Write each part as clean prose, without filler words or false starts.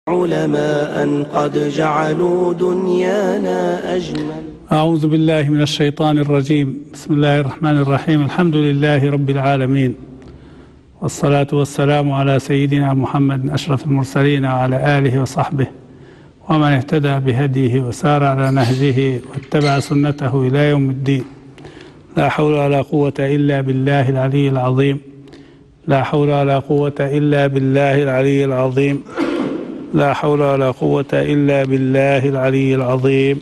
علماء قد جعلوا دنيانا أجمل. أعوذ بالله من الشيطان الرجيم. بسم الله الرحمن الرحيم. الحمد لله رب العالمين، والصلاة والسلام على سيدنا محمد أشرف المرسلين وعلى آله وصحبه ومن اهتدى بهديه وسار على نهجه واتبع سنته إلى يوم الدين. لا حول ولا قوة إلا بالله العلي العظيم. لا حول ولا قوة إلا بالله العلي العظيم. لا حول ولا قوة إلا بالله العلي العظيم.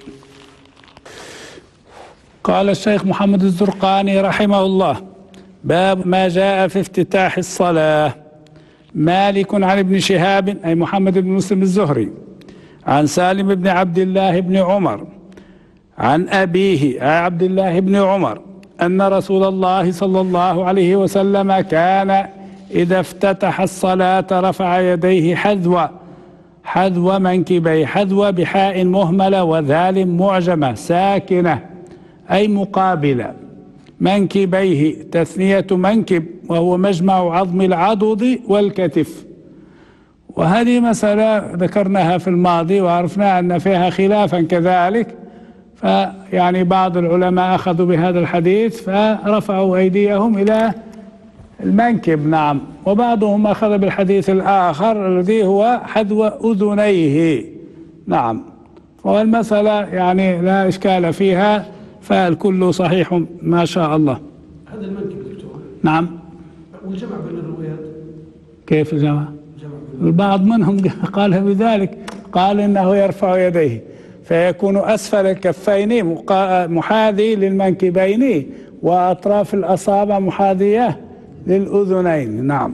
قال الشيخ محمد الزرقاني رحمه الله: باب ما جاء في افتتاح الصلاة. مالك عن ابن شهاب أي محمد بن مسلم الزهري عن سالم بن عبد الله بن عمر عن أبيه عبد الله بن عمر أن رسول الله صلى الله عليه وسلم كان إذا افتتح الصلاة رفع يديه حذو منكبيه، حذو بحاء مهملة وذال معجمة ساكنة أي مقابلة، منكبيه تثنية منكب وهو مجمع عظم العضد والكتف. وهذه مسألة ذكرناها في الماضي وعرفنا أن فيها خلافا كذلك، فيعني بعض العلماء أخذوا بهذا الحديث فرفعوا أيديهم إلى المنكب، نعم، وبعضهم أخذ بالحديث الآخر الذي هو حذو أذنيه، نعم. والمسألة يعني لا إشكال فيها، فالكل صحيح ما شاء الله. هذا المنكب دكتور؟ نعم. والجمع بين الروايات كيف الجمع؟ البعض منهم قال بذلك، قال إنه يرفع يديه فيكون أسفل الكفين محاذي للمنكبين وأطراف الأصابع محاذية للأذنين، نعم.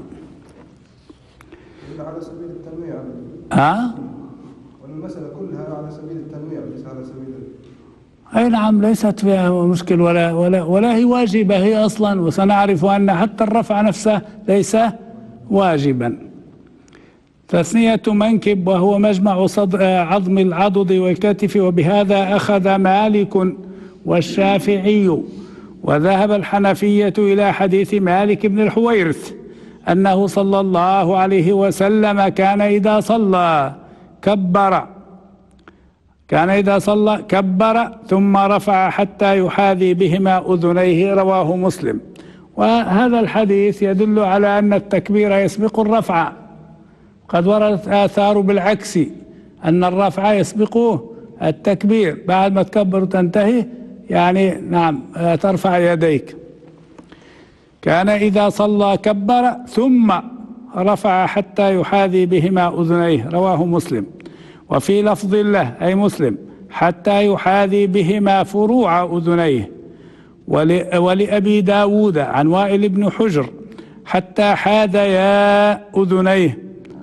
على سبيل التنويع. والمسألة كلها على سبيل التنويع ليس على سبيل أي نعم، ليست فيها مشكل ولا هي واجبة هي أصلا، وسنعرف أن حتى الرفع نفسه ليس واجبا. تثنية منكب وهو مجمع عظم العضد والكتف، وبهذا أخذ مالك والشافعي، وذهب الحنفية إلى حديث مالك بن الحويرث أنه صلى الله عليه وسلم كان إذا صلى كبر ثم رفع حتى يحاذي بهما أذنيه، رواه مسلم. وهذا الحديث يدل على أن التكبير يسبق الرفع، قد وردت آثار بالعكس أن الرفع يسبقه التكبير، بعد ما تكبر تنتهي يعني نعم ترفع يديك. كان إذا صلى كبر ثم رفع حتى يحاذي بهما أذنيه، رواه مسلم. وفي لفظ له أي مسلم حتى يحاذي بهما فروع أذنيه. ولأبي داود عن وائل بن حجر حتى حاذيا أذنيه،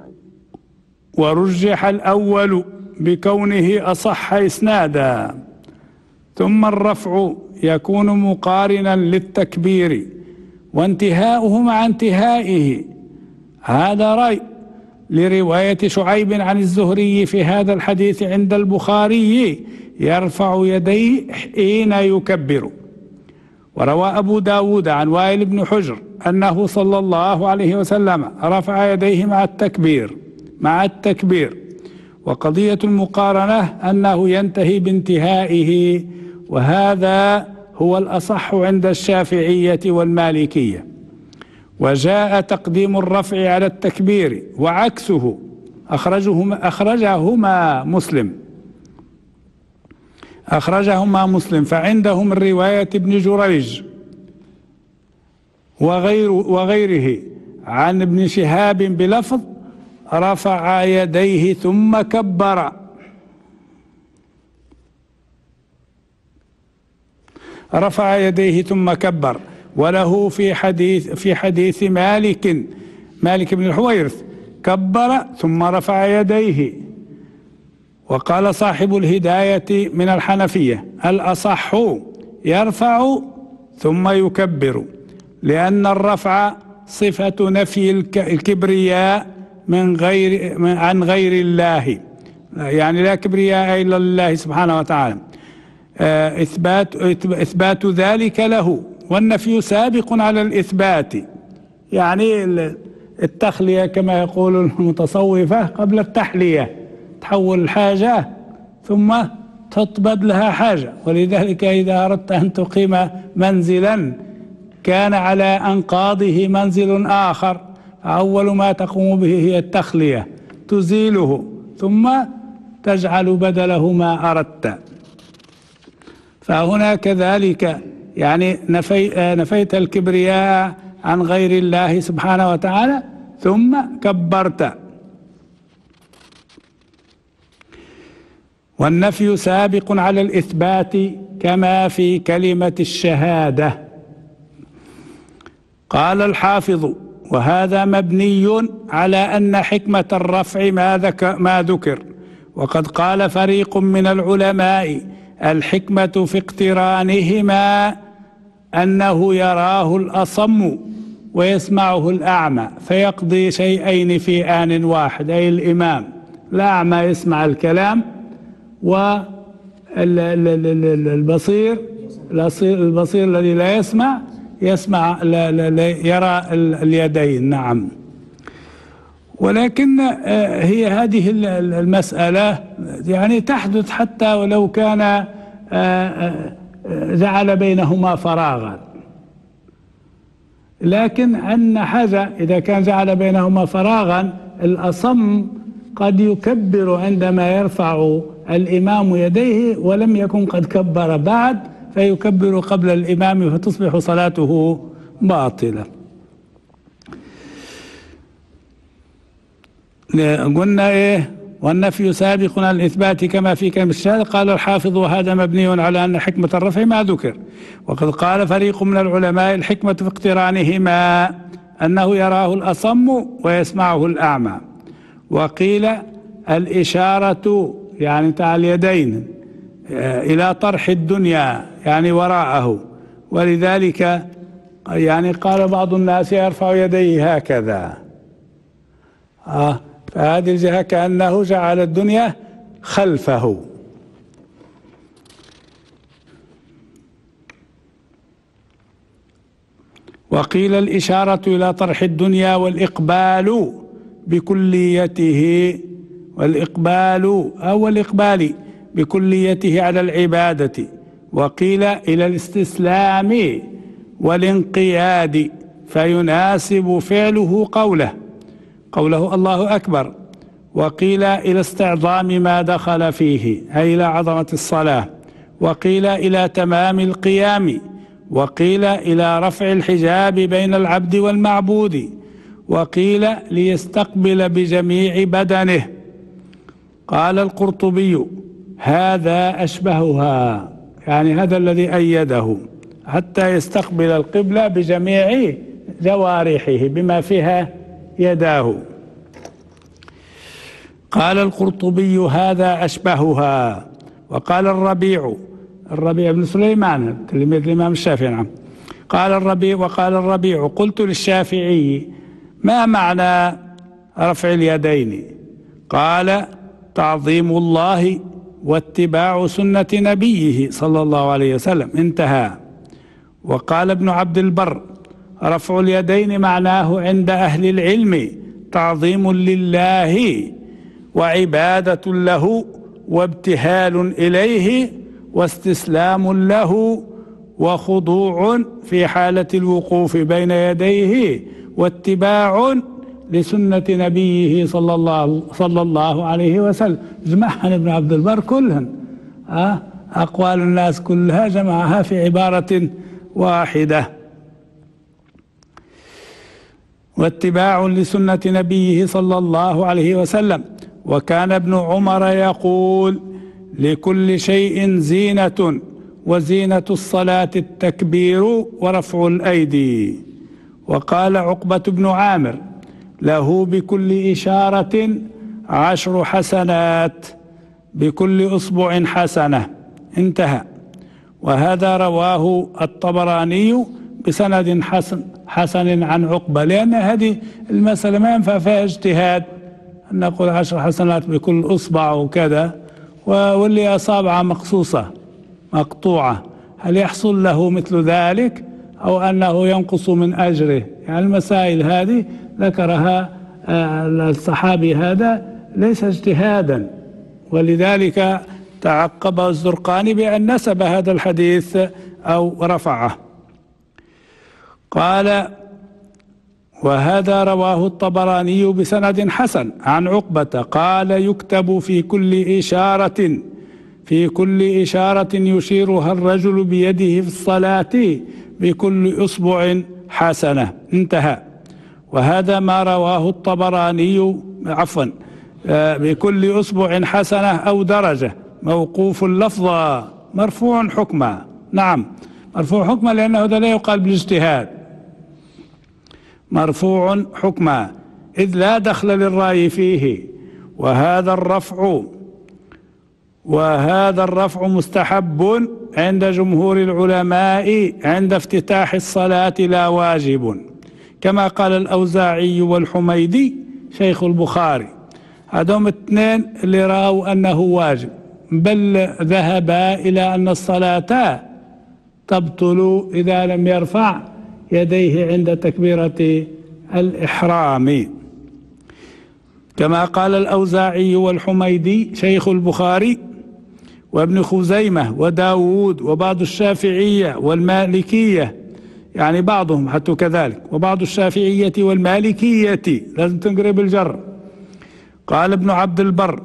ورجح الأول بكونه أصح إسنادا. ثم الرفع يكون مقارنا للتكبير وانتهاؤه مع انتهائه، هذا رأي لرواية شعيب عن الزهري في هذا الحديث عند البخاري: يرفع يديه حين يكبر. وروى أبو داود عن وائل بن حجر أنه صلى الله عليه وسلم رفع يديه مع التكبير. وقضية المقارنة أنه ينتهي بانتهائه، وهذا هو الأصح عند الشافعية والمالكية. وجاء تقديم الرفع على التكبير وعكسه، أخرجهما مسلم، فعندهم من رواية ابن جريج وغيره عن ابن شهاب بلفظ: رفع يديه ثم كبر. رفع يديه ثم كبر. وله في حديث مالك بن الحويرث: كبر ثم رفع يديه. وقال صاحب الهداية من الحنفية: الأصح يرفع ثم يكبر، لأن الرفع صفة نفي الكبرياء عن غير الله، يعني لا كبرياء إلا لله سبحانه وتعالى، إثبات ذلك له، والنفي سابق على الإثبات، يعني التخلية كما يقول المتصوفة قبل التحلية، تحول الحاجة ثم تحط بدلها حاجة. ولذلك إذا أردت أن تقيم منزلا كان على أنقاضه منزل آخر، أول ما تقوم به هي التخلية، تزيله ثم تجعل بدله ما أردت. فهنا كذلك يعني نفيت الكبرياء عن غير الله سبحانه وتعالى ثم كبرت. والنفي سابق على الإثبات كما في كلمة الشهادة. قال الحافظ: وهذا مبني على أن حكمة الرفع ما ذكر، وقد قال فريق من العلماء الحكمة في اقترانهما أنه يراه الأصم ويسمعه الأعمى فيقضي شيئين في آن واحد، أي الإمام الأعمى يسمع الكلام، والبصير الذي لا يسمع يرى اليدين. نعم. ولكن هي هذه المسألة يعني تحدث حتى ولو كان جعل بينهما فراغا، لكن أن حاجة إذا كان جعل بينهما فراغا الأصم قد يكبر عندما يرفع الإمام يديه ولم يكن قد كبر بعد، فيكبر قبل الإمام فتصبح صلاته باطلة. قلنا إيه؟ والنفي سابق على الإثبات كما في كلمة الشهادة. قال الحافظ: وهذا مبني على أن حكمة الرفع ما ذكر، وقد قال فريق من العلماء الحكمة في اقترانهما أنه يراه الأصم ويسمعه الأعمى. وقيل الإشارة يعني تاع اليدين إلى طرح الدنيا يعني وراءه، ولذلك يعني قال بعض الناس يرفع يديه هكذا، فهذه الجهة كأنه جعل الدنيا خلفه. وقيل الإشارة إلى طرح الدنيا والإقبال بكليته، والإقبال بكليته على العبادة. وقيل إلى الاستسلام والانقياد، فيناسب فعله قوله الله أكبر. وقيل إلى استعظام ما دخل فيه، أي إلى عظمة الصلاة. وقيل إلى تمام القيام. وقيل إلى رفع الحجاب بين العبد والمعبود. وقيل ليستقبل بجميع بدنه. قال القرطبي: هذا أشبهها، يعني هذا الذي أيده، حتى يستقبل القبلة بجميع جوارحه بما فيها يداه. قال القرطبي: هذا أشبهها. وقال الربيع بن سليمان تلميذ الإمام الشافعي، نعم، قال الربيع: قلت للشافعي: ما معنى رفع اليدين؟ قال: تعظيم الله واتباع سنة نبيه صلى الله عليه وسلم. انتهى. وقال ابن عبد البر: رفع اليدين معناه عند أهل العلم تعظيم لله وعبادة له وابتهال إليه واستسلام له وخضوع في حالة الوقوف بين يديه واتباع لسنة نبيه صلى الله عليه وسلم. جمعها ابن عبد البر كلهن، أقوال الناس كلها جمعها في عبارة واحدة. واتباع لسنة نبيه صلى الله عليه وسلم. وكان ابن عمر يقول: لكل شيء زينة، وزينة الصلاة التكبير ورفع الأيدي. وقال عقبة بن عامر: له بكل إشارة 10 حسنات، بكل أصبع حسنة. انتهى. وهذا رواه الطبراني بسند حسن عن عقبة، لأن هذه المسألة ما ينفع فيها اجتهاد أن نقول 10 حسنات بكل أصبع وكذا، واللي أصابع مقصوصة مقطوعة هل يحصل له مثل ذلك أو أنه ينقص من أجره؟ يعني المسائل هذه ذكرها الصحابي هذا ليس اجتهادا، ولذلك تعقب الزرقاني بأن نسب هذا الحديث أو رفعه. قال: وهذا رواه الطبراني بسند حسن عن عقبة قال: يكتب في كل إشارة يشيرها الرجل بيده في الصلاة بكل أصبع حسنة. انتهى. وهذا ما رواه الطبراني بكل أصبع حسنة أو درجة، موقوف اللفظة مرفوع حكما. نعم، مرفوع حكما لأنه هذا لا يقال بالاجتهاد، مرفوع حكما إذ لا دخل للرأي فيه. وهذا الرفع مستحب عند جمهور العلماء عند افتتاح الصلاة لا واجب، كما قال الأوزاعي والحميدي شيخ البخاري. هذوم الاثنين اللي رأوا أنه واجب، بل ذهبا إلى أن الصلاة تبطل إذا لم يرفع يديه عند تكبيرة الإحرام، كما قال الأوزاعي والحميدي شيخ البخاري وابن خزيمة وداود وبعض الشافعية والمالكية، يعني بعضهم حتى كذلك، وبعض الشافعية والمالكية، لازم تنقرب الجر. قال ابن عبد البر: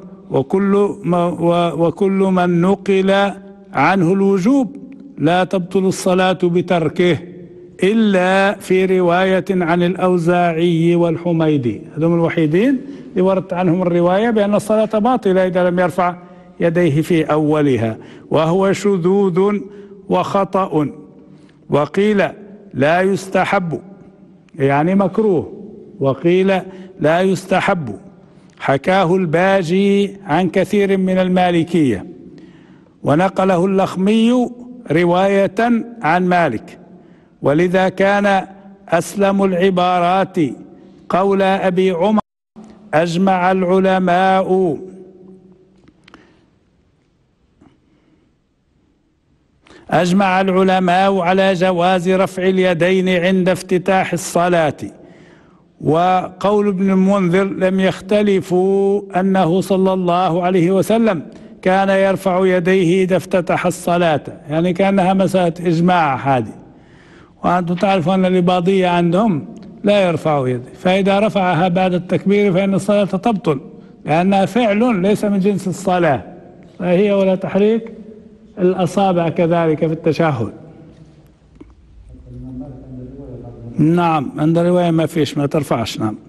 وكل من نقل عنه الوجوب لا تبطل الصلاة بتركه إلا في رواية عن الأوزاعي والحميدي. هذهم الوحيدين اللي وردت عنهم الرواية بأن الصلاة باطلة إذا لم يرفع يديه في أولها، وهو شذوذ وخطأ. وقيل لا يستحب، يعني مكروه، وقيل لا يستحب. حكاه الباجي عن كثير من المالكية، ونقله اللخمي رواية عن مالك، ولذا كان أسلم العبارات قول أبي عمر: أجمع العلماء على جواز رفع اليدين عند افتتاح الصلاة. وقول ابن المنذر: لم يختلفوا أنه صلى الله عليه وسلم كان يرفع يديه إذا افتتح الصلاة، يعني كأنها مسألة إجماع هذه. وأنتم تعرفون أن الإباضية عندهم لا يرفع يده، فإذا رفعها بعد التكبير فإن الصلاة تبطل، لأنها فعل ليس من جنس الصلاة، فهي ولا تحريك الأصابع كذلك في التشهد. نعم، عند الرواية ما فيش، ما ترفعش. نعم.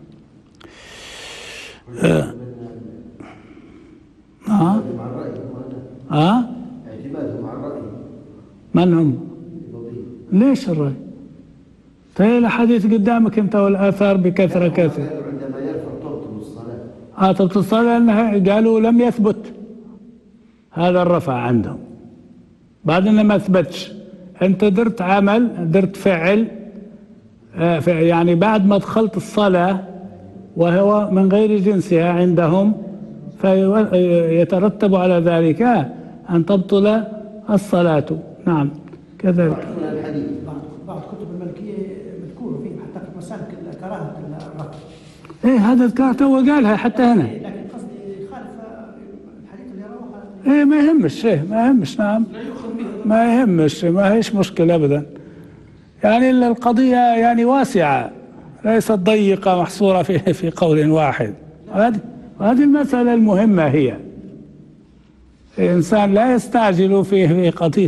من هم؟ ليش الرأي؟ فهي الحديث قدامك انت والآثار بكثرة كثيرة. عندما يرفع تبطل الصلاة. تبطل الصلاة لأنها قالوا لم يثبت هذا الرفع عندهم، بعدين ما ثبتش. انت درت عمل، درت فعل، يعني بعد ما دخلت الصلاة وهو من غير جنسها عندهم، فيترتب على ذلك أن تبطل الصلاة. نعم كذلك. بعض كتب المالكية مذكور فيه حتى في مسالك كراهة الرفع. هذا ذكرته وقالها حتى هنا. لكن قصدي خالف الحديث اللي رواه. ما يهمش، ما يهمش. نعم، ما يهمش، ما هيش مشكلة أبدا. يعني القضية يعني واسعة، ليست ضيقة محصورة في قول واحد. وهذه المسألة المهمة هي الإنسان لا يستعجل في قضية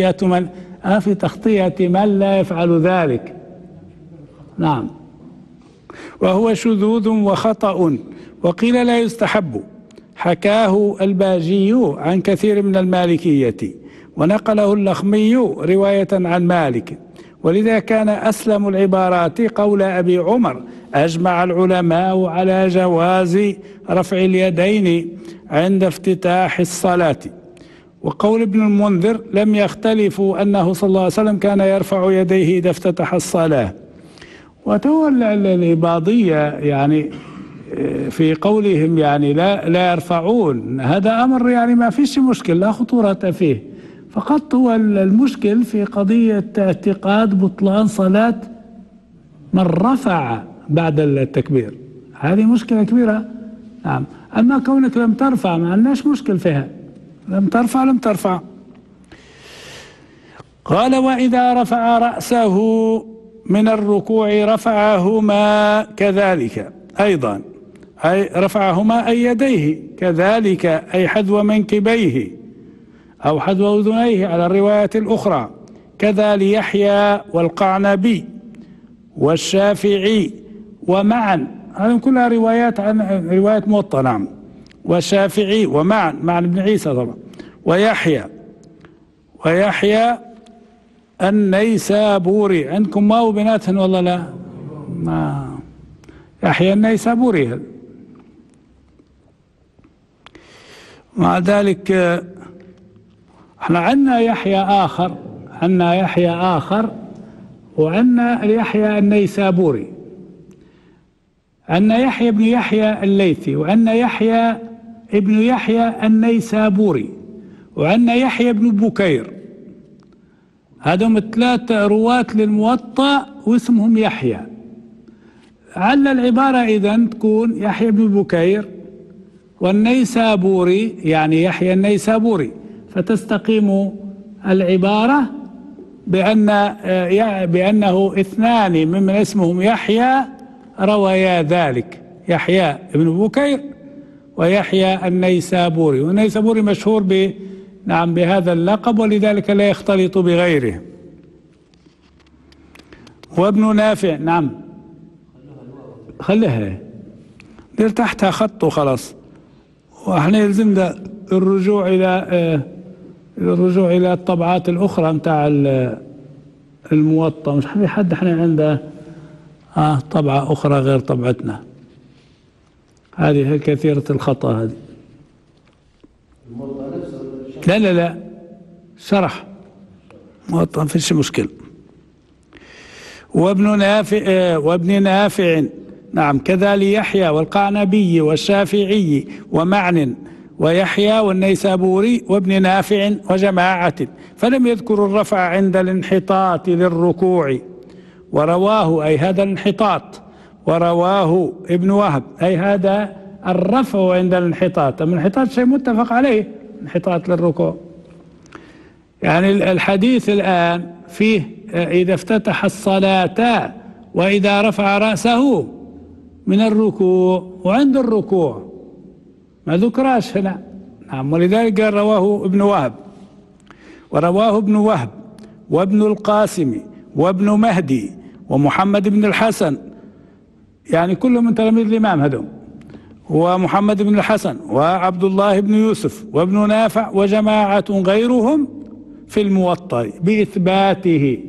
تغطية من لا يفعل ذلك. نعم. وهو شذوذ وخطأ. وقيل لا يستحب. حكاه الباجي عن كثير من المالكية، ونقله اللخمي رواية عن مالك، ولذا كان أسلم العبارات قول أبي عمر: أجمع العلماء على جواز رفع اليدين عند افتتاح الصلاة. وقول ابن المنذر: لم يختلفوا أنه صلى الله عليه وسلم كان يرفع يديه إذا افتتح الصلاة. وتولى الإباضية يعني في قولهم يعني لا يرفعون، هذا أمر يعني ما فيش مشكل، لا خطورة فيه، فقط هو المشكل في قضية اعتقاد بطلان صلاة من رفع بعد التكبير، هذه مشكلة كبيرة. نعم. أما كونك لم ترفع ما عندناش مشكل فيها، لم ترفع. قال وإذا رفع رأسه من الركوع رفعهما كذلك أيضا، أي رفعهما أي يديه كذلك، أي حذو منكبيه أو حذو أذنيه على الرواية الأخرى، كذا ليحيى والقعنبي والشافعي ومعا، هذه كلها روايات عن رواية موطأ. نعم. والشافعي ومعا مع ابن عيسى طبعا، ويحيى النيسابوري. عندكم ما وبناتهن والله لا؟ ما يحيى النيسابوري. مع ذلك احنا عندنا يحيى آخر، وعندنا يحيى النيسابوري، عندنا يحيى بن يحيى الليثي، وعندنا يحيى ابن يحيى النيسابوري، وعندنا يحيى بن بكير. هذهم 3 رواة للموطأ واسمهم يحيى. على العبارة إذن تكون يحيى بن بكير والنيسابوري، يعني يحيى النيسابوري، فتستقيم العبارة بأنه 2 ممن اسمهم يحيى رويا ذلك، يحيى بن بكير ويحيى النيسابوري. والنيسابوري مشهور بهذا اللقب، ولذلك لا يختلط بغيره. وابن نافع. نعم. خليها دير تحتها خط وخلاص، واحنا يلزمنا الرجوع الى الطبعات الاخرى متاع الموطأ. مش في حد احنا عنده طبعة اخرى غير طبعتنا هذه، كثيرة الخطأ هذه. لا شرح موطأ ما فيش مشكل. وابن نافع. نعم. كذا ليحيى والقعنبي والشافعي ومعن ويحيى والنيسابوري وابن نافع وجماعة، فلم يذكروا الرفع عند الانحطاط للركوع، ورواه أي هذا الانحطاط، ورواه ابن وهب أي هذا الرفع عند الانحطاط. الانحطاط شيء متفق عليه، انحطاط للركوع. يعني الحديث الآن فيه إذا افتتح الصلاة وإذا رفع رأسه من الركوع، وعند الركوع ما ذكراش هنا. نعم. ولذلك قال رواه ابن وهب، ورواه ابن وهب وابن القاسم وابن مهدي ومحمد بن الحسن، يعني كلهم من تلاميذ الإمام هذول، ومحمد بن الحسن وعبد الله بن يوسف وابن نافع وجماعة غيرهم في الموطأ بإثباته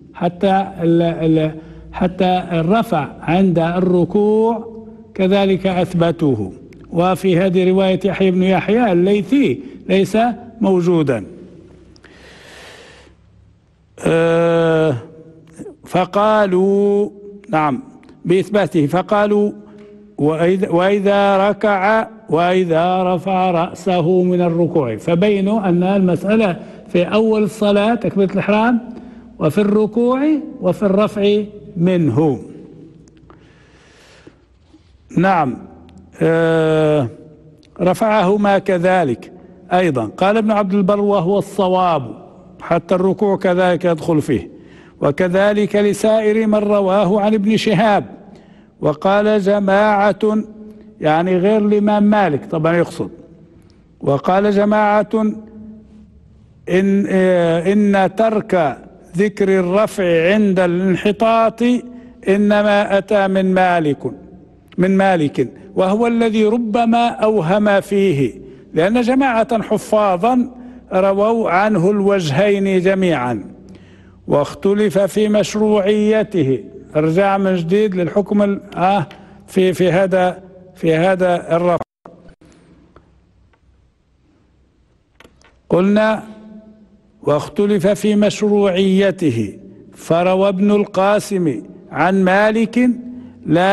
حتى الرفع عند الركوع كذلك أثبتوه. وفي هذه رواية يحيى بن يحيى الليثي ليس موجودا. فقالوا نعم بإثباته، فقالوا وإذا ركع وإذا رفع رأسه من الركوع، فبينوا أن المسألة في أول الصلاة تكبيرة الإحرام، وفي الركوع وفي الرفع منه. نعم. رفعهما كذلك أيضا. قال ابن عبد البر وهو الصواب، حتى الركوع كذلك يدخل فيه، وكذلك لسائر من رواه عن ابن شهاب. وقال جماعة يعني غير الإمام مالك طبعا يقصد، وقال جماعة إن ترك ذكر الرفع عند الانحطاط إنما أتى من مالك وهو الذي ربما أوهم فيه، لأن جماعة حفاظا رووا عنه الوجهين جميعا، واختلف في مشروعيته. ارجع من جديد للحكم في هذا الرفع. قلنا واختلف في مشروعيته، فروى ابن القاسم عن مالك لا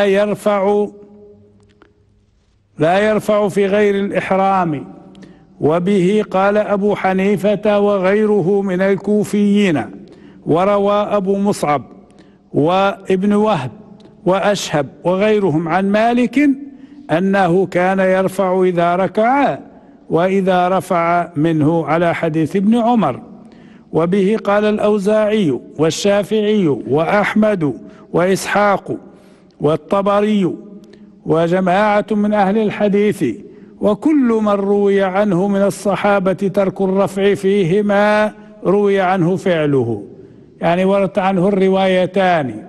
يرفع في غير الإحرام، وبه قال أبو حنيفة وغيره من الكوفيين. وروى أبو مصعب وابن وهب وأشهب وغيرهم عن مالك أنه كان يرفع إذا ركع وإذا رفع منه على حديث ابن عمر. وبه قال الأوزاعي والشافعي وأحمد وإسحاق والطبري وجماعة من أهل الحديث، وكل من روي عنه من الصحابة ترك الرفع فيهما روي عنه فعله، يعني ورد عنه الروايتان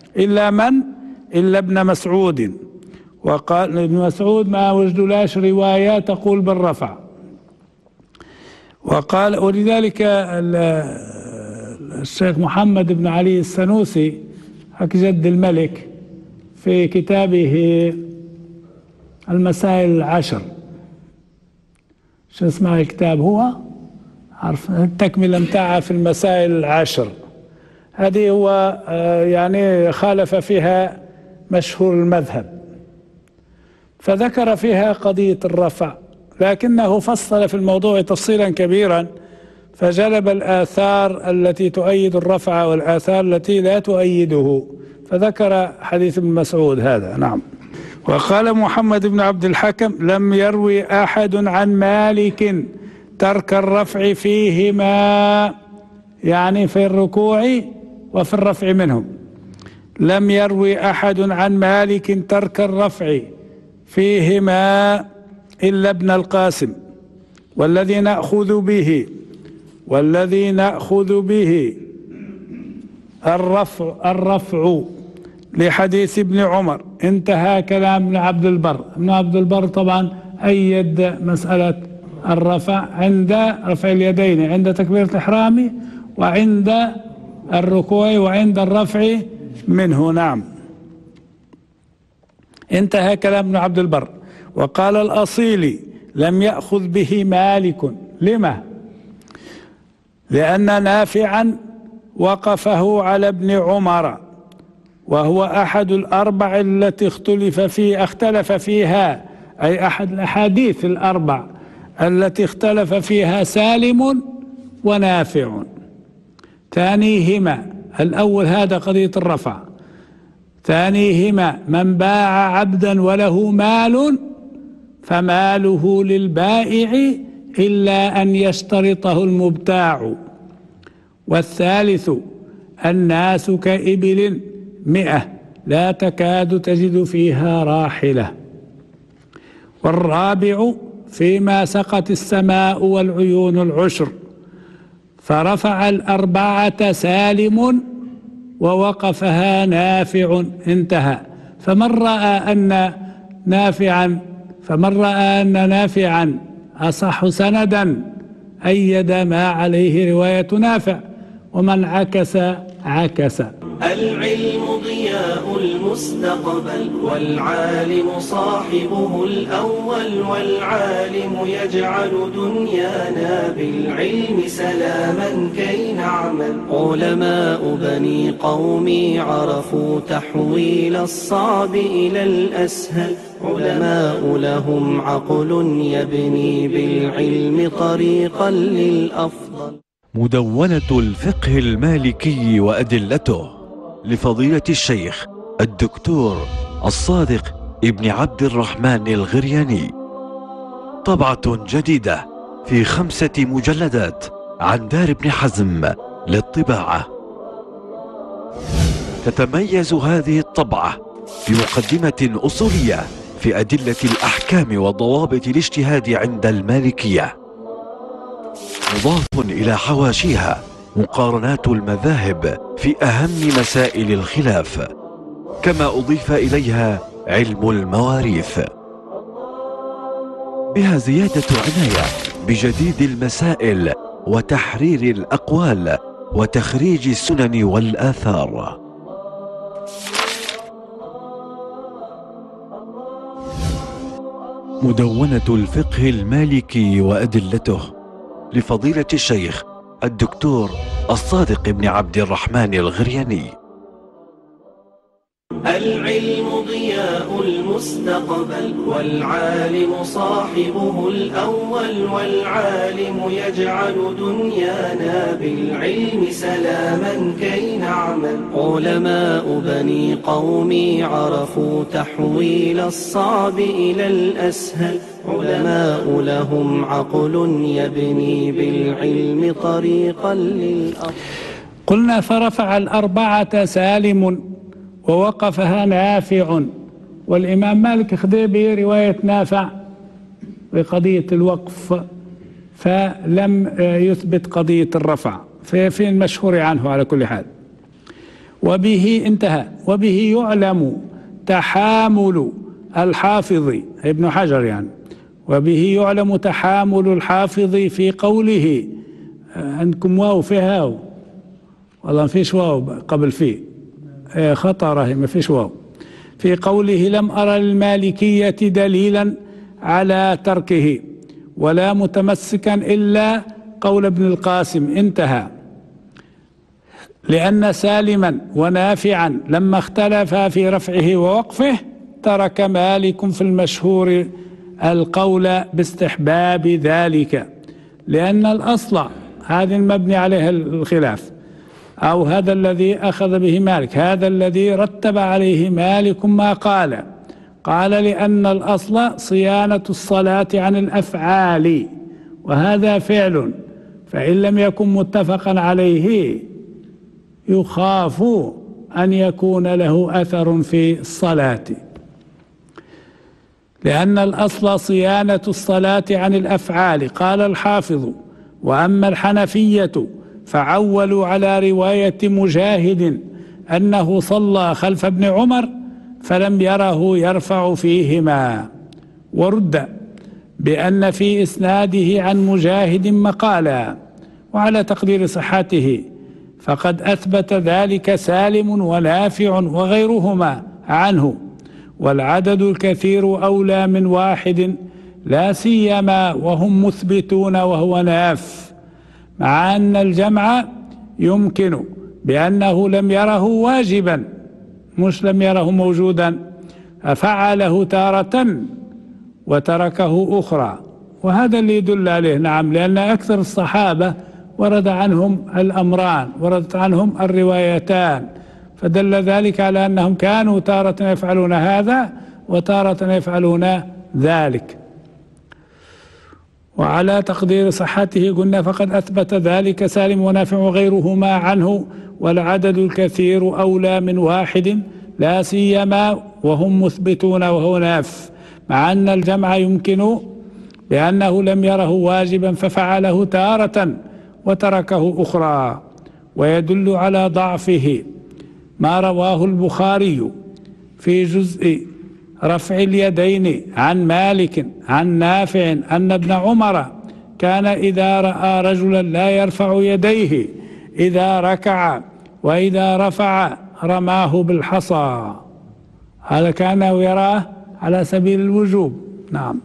إلا ابن مسعود. وقال ابن مسعود ما وجدلاش رواية تقول بالرفع. وقال ولذلك الشيخ محمد بن علي السنوسي حق جد الملك في كتابه المسائل العشر، شو اسمه الكتاب هو؟ عارف التكملة متاعها في المسائل العشر، هذه هو يعني خالف فيها مشهور المذهب، فذكر فيها قضية الرفع، لكنه فصل في الموضوع تفصيلا كبيرا، فجلب الآثار التي تؤيد الرفع والآثار التي لا تؤيده، فذكر حديث ابن مسعود هذا. نعم. وقال محمد بن عبد الحكم لم يروي أحد عن مالك ترك الرفع فيهما، يعني في الركوع وفي الرفع منهم. لم يروي أحد عن مالك ترك الرفع فيهما إلا ابن القاسم، والذي نأخذ به الرفع لحديث ابن عمر. انتهى كلام ابن عبد البر. ابن عبد البر طبعا أيد مسألة الرفع عند رفع اليدين عند تكبيرة الإحرام وعند الركوع وعند الرفع منه. نعم، انتهى كلام ابن عبد البر. وقال الأصيلي لم يأخذ به مالك. لما؟ لأن نافعا وقفه على ابن عمر، وهو أحد الأربع التي اختلف فيها، أي أحد الأحاديث الأربع التي اختلف فيها سالم ونافع. ثانيهما الأول هذا قضية الرفع، ثانيهما من باع عبدا وله مال فماله للبائع إلا أن يشترطه المبتاع. والثالث الناس كإبل 100 لا تكاد تجد فيها راحلة. والرابع فيما سقت السماء والعيون العشر، فرفع الأربعة سالم ووقفها نافع. انتهى. فمن رأى أن نافعا أصح سندا أيد ما عليه رواية نافع، ومن عكس. العلم ضياء المستقبل، والعالم صاحبه الأول، والعالم يجعل دنيانا بالعلم سلاما كي نعمل. علماء بني قومي عرفوا تحويل الصعب إلى الأسهل، علماء لهم عقل يبني بالعلم طريقا للأفضل. مدونة الفقه المالكي وأدلته لفضيلة الشيخ الدكتور الصادق ابن عبد الرحمن الغرياني، طبعة جديدة في 5 مجلدات عن دار ابن حزم للطباعة. تتميز هذه الطبعة بمقدمة أصولية في أدلة الأحكام وضوابط الاجتهاد عند المالكية، مضاف إلى حواشيها مقارنات المذاهب في أهم مسائل الخلاف، كما أضيف إليها علم المواريث. بها زيادة عناية بجديد المسائل وتحرير الأقوال وتخريج السنن والآثار. مدونة الفقه المالكي وأدلته لفضيلة الشيخ الدكتور الصادق بن عبد الرحمن الغرياني. العلم ضياء أنبياء المستقبل والعالم صاحبه الأول والعالم يجعل دنيانا بالعلم سلاما كي نعمل علماء بني قومي عرفوا تحويل الصعب إلى الأسهل علماء لهم عقل يبني بالعلم طريقا للأرض. قلنا فرفع الأربعة سالم ووقفها نافع، والإمام مالك خذ رواية نافع بقضية الوقف فلم يثبت قضية الرفع في المشهور عنه على كل حال. وبه انتهى. وبه يعلم تحامل الحافظ ابن حجر يعني، وبه يعلم تحامل الحافظ في قوله، عندكم واو فيها واو والله ما فيش واو قبل فيه خطأ راهي ما فيش واو، في قوله لم أرى للمالكية دليلا على تركه ولا متمسكا إلا قول ابن القاسم انتهى. لأن سالما ونافعا لما اختلفا في رفعه ووقفه ترك مالك في المشهور القول باستحباب ذلك، لأن الأصل هذا المبني عليه الخلاف أو هذا الذي أخذ به مالك، هذا الذي رتب عليه مالك ما قال لأن الأصل صيانة الصلاة عن الأفعال، وهذا فعل، فإن لم يكن متفقا عليه يخاف أن يكون له أثر في الصلاة، لأن الأصل صيانة الصلاة عن الأفعال. قال الحافظ: وأما الحنفية فعولوا على رواية مجاهد أنه صلى خلف ابن عمر فلم يره يرفع فيهما، ورد بأن في إسناده عن مجاهد مقالا، وعلى تقدير صحته فقد أثبت ذلك سالم ونافع وغيرهما عنه، والعدد الكثير أولى من واحد لا سيما وهم مثبتون وهو ناف، مع أن الجمع يمكن بأنه لم يره واجبا مش لم يره موجودا، ففعله تارة وتركه أخرى، وهذا اللي يدل عليه نعم، لأن أكثر الصحابة ورد عنهم الأمران، وردت عنهم الروايتان، فدل ذلك على أنهم كانوا تارة يفعلون هذا وتارة يفعلون ذلك. وعلى تقدير صحته قلنا فقد أثبت ذلك سالم ونافع وغيرهما عنه، والعدد الكثير أولى من واحد لا سيما وهم مثبتون وهو ناف، مع أن الجمع يمكن لأنه لم يره واجبا ففعله تارة وتركه أخرى. ويدل على ضعفه ما رواه البخاري في جزء رفع اليدين عن مالك عن نافع أن ابن عمر كان إذا رأى رجلا لا يرفع يديه إذا ركع وإذا رفع رماه بالحصى، هذا كان يراه على سبيل الوجوب. نعم،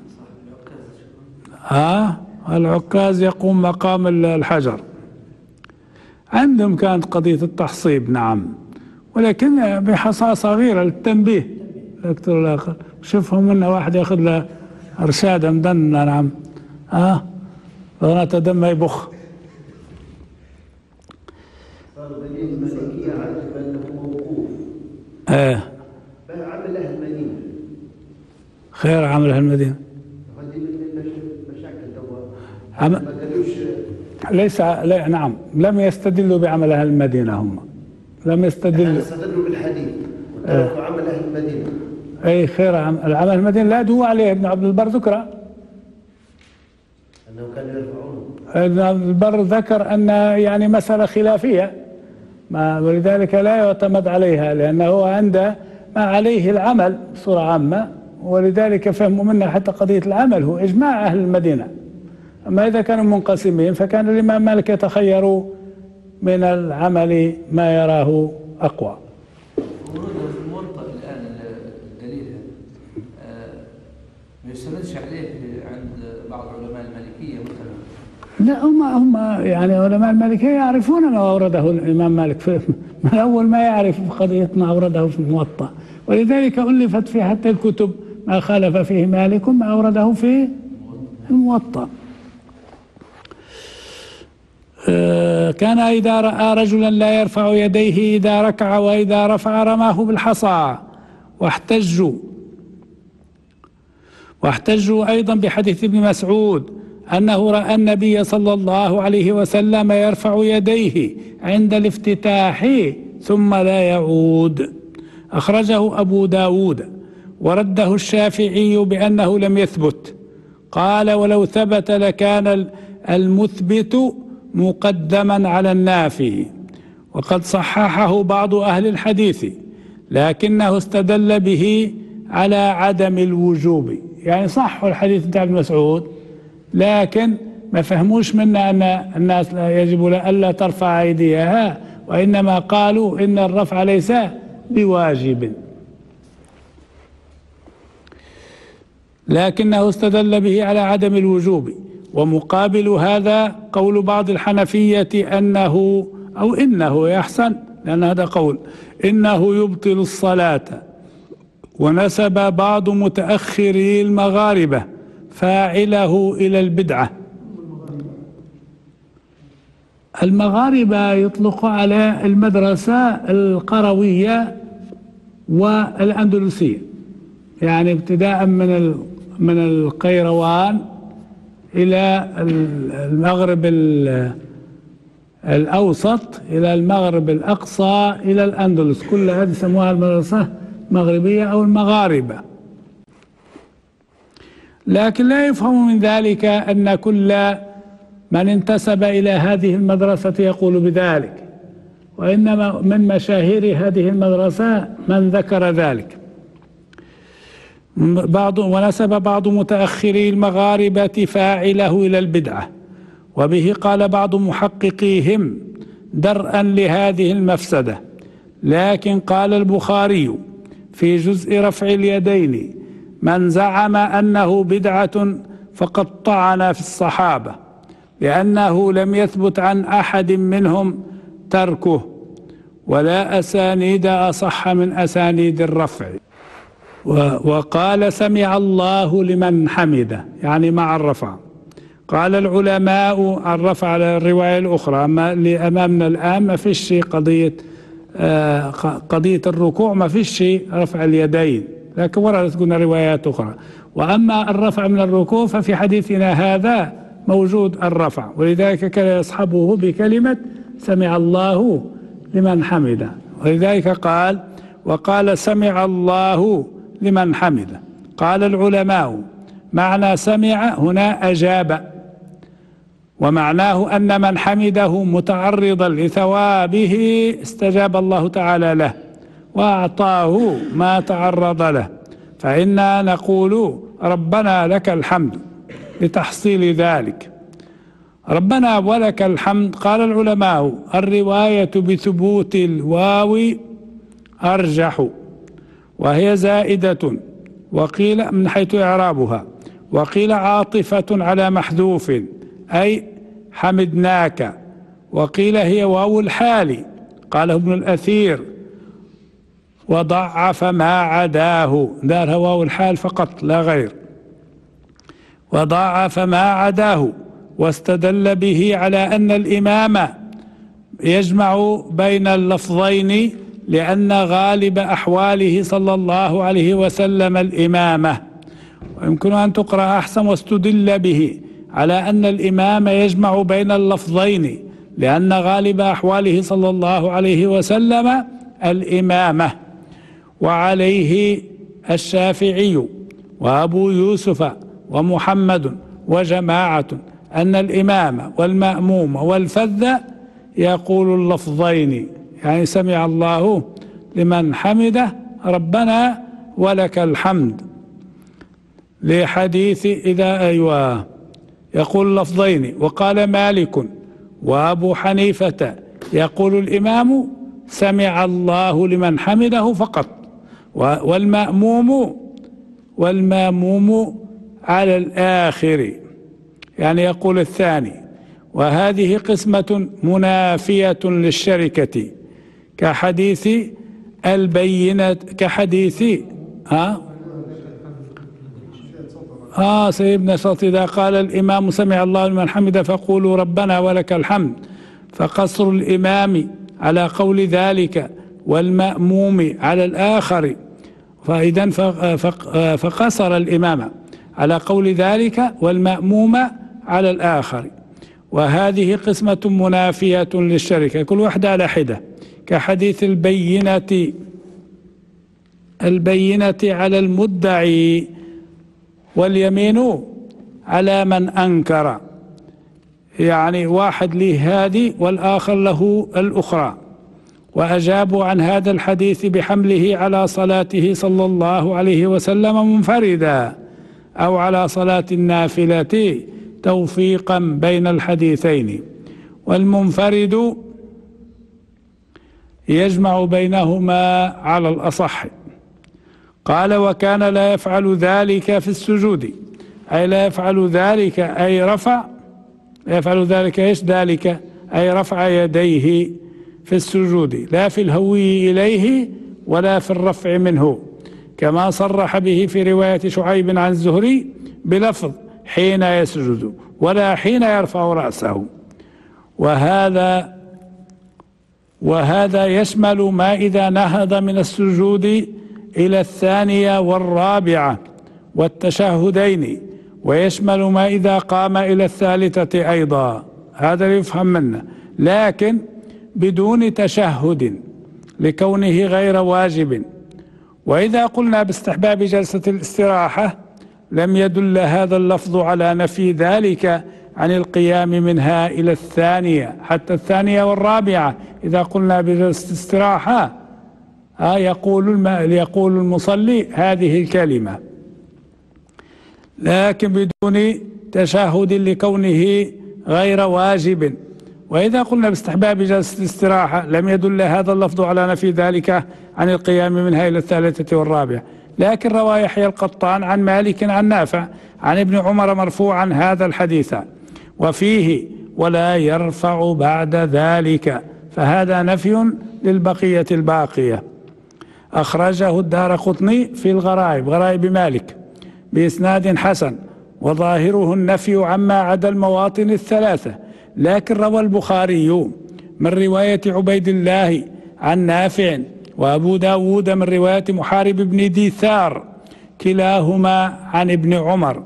العكاز يقوم مقام الحجر، عندهم كانت قضية التحصيب نعم، ولكن بحصى صغيرة للتنبيه الدكتور الآخر، شوفهم منا واحد ياخذ له رشادة مدنة نعم، غناة دم يبخ. قالوا دليل الملكية عجب أنه موقوف. عمل أهل المدينة خير، عمل أهل المدينة هذه من المشاكل ما قالوش ليس لا نعم، لم يستدلوا بعمل أهل المدينة، هم لم يستدلوا بالحديث وتركوا عمل أهل المدينة. أي خير، عمل المدينة لا دو عليه ابن عبد البر ذكره أنه كانوا يرفعونه. ابن عبد البر ذكر أن يعني مسألة خلافية ولذلك لا يعتمد عليها، لأنه عنده ما عليه العمل بصورة عامة، ولذلك فهموا منا حتى قضية العمل هو إجماع أهل المدينة. أما إذا كانوا منقسمين فكان الإمام مالك يتخير من العمل ما يراه أقوى. ورود في الموطأ الآن الدليل ما يستندش عليه عند بعض علماء المالكية مثلا. لا، هم يعني علماء المالكية يعرفون ما أورده الإمام مالك من أول ما يعرف قضية ما أورده في الموطأ، ولذلك ألفت في حتى الكتب ما خالف فيه مالك ما أورده في الموطأ. كان إذا رأى رجلا لا يرفع يديه إذا ركع وإذا رفع رماه بالحصى. واحتجوا أيضا بحديث ابن مسعود أنه رأى النبي صلى الله عليه وسلم يرفع يديه عند الافتتاح ثم لا يعود. أخرجه أبو داود ورده الشافعي بأنه لم يثبت. قال ولو ثبت لكان المثبت مقدما على النافي، وقد صححه بعض أهل الحديث لكنه استدل به على عدم الوجوب. يعني صحوا الحديث بتاع ابن مسعود لكن ما فهموش منا أن الناس لا يجب ألا ترفع أيديها، وإنما قالوا إن الرفع ليس بواجب، لكنه استدل به على عدم الوجوب. ومقابل هذا قول بعض الحنفية أنه أو إنه يحسن، لأن هذا قول إنه يبطل الصلاة. ونسب بعض متأخري المغاربة فاعله إلى البدعة. المغاربة يطلق على المدرسة القروية والأندلسية، يعني ابتداء من القيروان إلى المغرب الأوسط إلى المغرب الأقصى إلى الأندلس، كل هذه يسموها المدرسة المغربية أو المغاربة. لكن لا يفهم من ذلك أن كل من انتسب إلى هذه المدرسة يقول بذلك، وإنما من مشاهير هذه المدرسة من ذكر ذلك. ونسب بعض متأخري المغاربة فاعله إلى البدعة، وبه قال بعض محققيهم درءا لهذه المفسدة. لكن قال البخاري في جزء رفع اليدين من زعم أنه بدعة فقد طعن في الصحابة، لأنه لم يثبت عن أحد منهم تركه، ولا أسانيد أصح من أسانيد الرفع. وقال سمع الله لمن حمده، يعني مع الرفع. قال العلماء الرفع على الرواية الأخرى، أما اللي أمامنا الآن ما فيش شيء قضية الركوع، ما فيش شيء رفع اليدين، لكن وردت قلنا روايات أخرى. وأما الرفع من الركوع ففي حديثنا هذا موجود الرفع، ولذلك كان يصحبه بكلمة سمع الله لمن حمده. ولذلك قال وقال سمع الله لمن حمده. قال العلماء معنى سمع هنا أجاب، ومعناه أن من حمده متعرضا لثوابه استجاب الله تعالى له وأعطاه ما تعرض له، فإنا نقول ربنا لك الحمد لتحصيل ذلك. ربنا ولك الحمد. قال العلماء الرواية بثبوت الواو أرجح، وهي زائدة، وقيل من حيث إعرابها، وقيل عاطفة على محذوف أي حمدناك، وقيل هي واو الحال. قاله ابن الأثير وضعف ما عداه، دارها واو الحال فقط لا غير، وضعف ما عداه، واستدل به على أن الإمام يجمع بين اللفظين لأن غالب أحواله صلى الله عليه وسلم الإمامة. ويمكن أن تقرأ أحسن واستدل به على أن الإمام يجمع بين اللفظين لأن غالب أحواله صلى الله عليه وسلم الإمامة. وعليه الشافعي وأبو يوسف ومحمد وجماعة أن الإمام والمأموم والفذ يقول اللفظين، يعني سمع الله لمن حمده ربنا ولك الحمد، لحديث إذا يقول اللفظين. وقال مالك وأبو حنيفة يقول الإمام سمع الله لمن حمده فقط، والمأموم على الآخر، يعني يقول الثاني. وهذه قسمة منافية للشركة، كحديث البينة كحديث سيدنا شرط إذا قال الإمام سمع الله لمن حمده فقولوا ربنا ولك الحمد، فقصر الإمام على قول ذلك والمأموم على الآخر، فإذا فقصر الإمام على قول ذلك والمأموم على الآخر، وهذه قسمة منافية للشركة، كل واحدة على حدة، كحديث البينة على المدعي واليمين على من أنكر، يعني واحد له هذه والآخر له الأخرى، وأجابوا عن هذا الحديث بحمله على صلاته صلى الله عليه وسلم منفردا أو على صلاة النافلة توفيقا بين الحديثين، والمنفرد يجمع بينهما على الأصح. قال وكان لا يفعل ذلك في السجود، أي لا يفعل ذلك أي رفع، يفعل ذلك إيش ذلك أي رفع يديه في السجود، لا في الهوي إليه ولا في الرفع منه، كما صرح به في رواية شعيب عن الزهري بلفظ حين يسجد ولا حين يرفع رأسه. وهذا يشمل ما إذا نهض من السجود إلى الثانية والرابعة والتشهدين، ويشمل ما إذا قام إلى الثالثة أيضا، هذا يفهم منه، لكن بدون تشهد لكونه غير واجب. وإذا قلنا باستحباب جلسة الاستراحة لم يدل هذا اللفظ على نفي ذلك عن القيام منها إلى الثانية حتى الثانية والرابعة. إذا قلنا بجلسة استراحة يقول المصلي هذه الكلمة، لكن بدون تشهد لكونه غير واجب. وإذا قلنا باستحباب جلسة الاستراحة لم يدل هذا اللفظ على نفي ذلك عن القيام منها إلى الثالثة والرابعة، لكن روى يحيى القطان عن مالك عن نافع عن ابن عمر مرفوعا هذا الحديث وفيه ولا يرفع بعد ذلك، فهذا نفي للبقية الباقية. أخرجه الدارقطني في الغرائب، غرائب مالك، بإسناد حسن، وظاهره النفي عما عدا المواطن الثلاثة، لكن روى البخاري من رواية عبيد الله عن نافع، وأبو داود من رواية محارب بن ديثار كلاهما عن ابن عمر،